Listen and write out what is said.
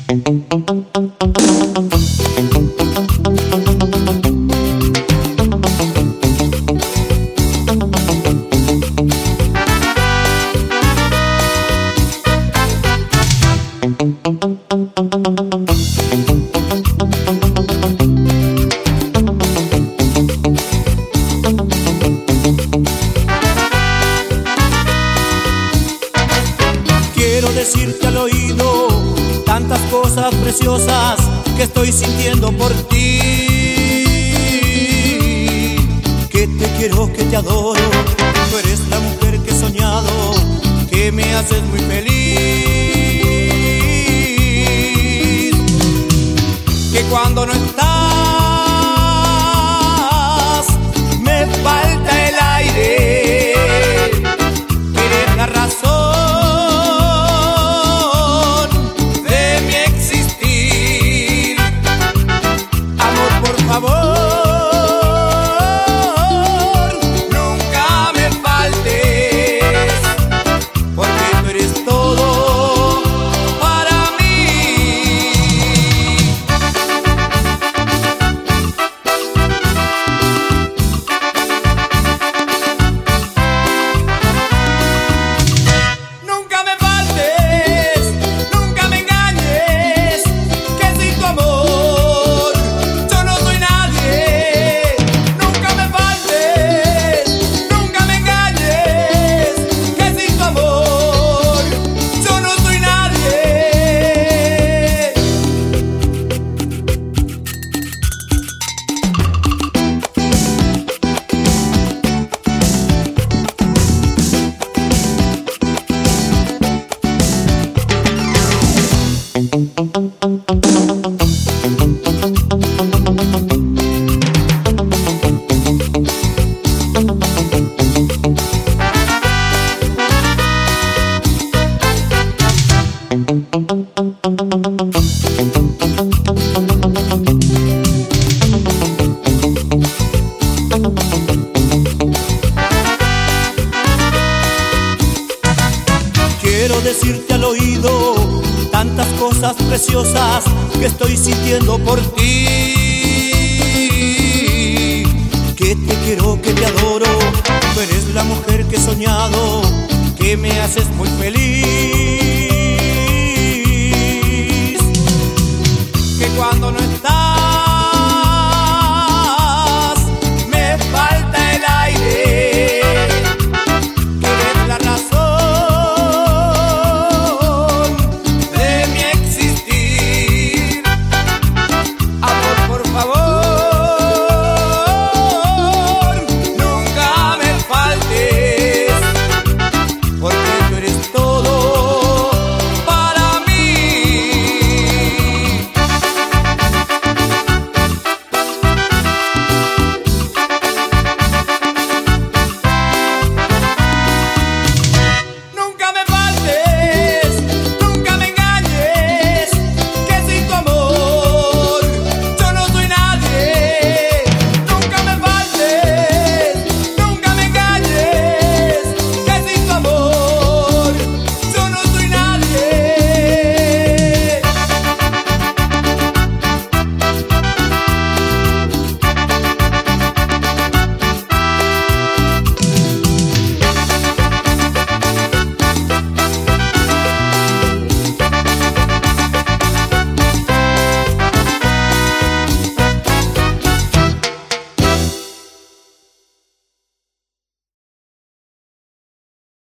Quiero decirte al oído tantas cosas preciosas que estoy sintiendo por ti. Que te quiero, que te adoro, tú eres la mujer que he soñado, que me haces muy feliz. Que cuando no estás me falta el aire, eres la razón Quiero decirte al oído tantas cosas preciosas que estoy sintiendo por ti. Que te quiero, que te adoro, tú eres la mujer que he soñado, que me haces muy feliz.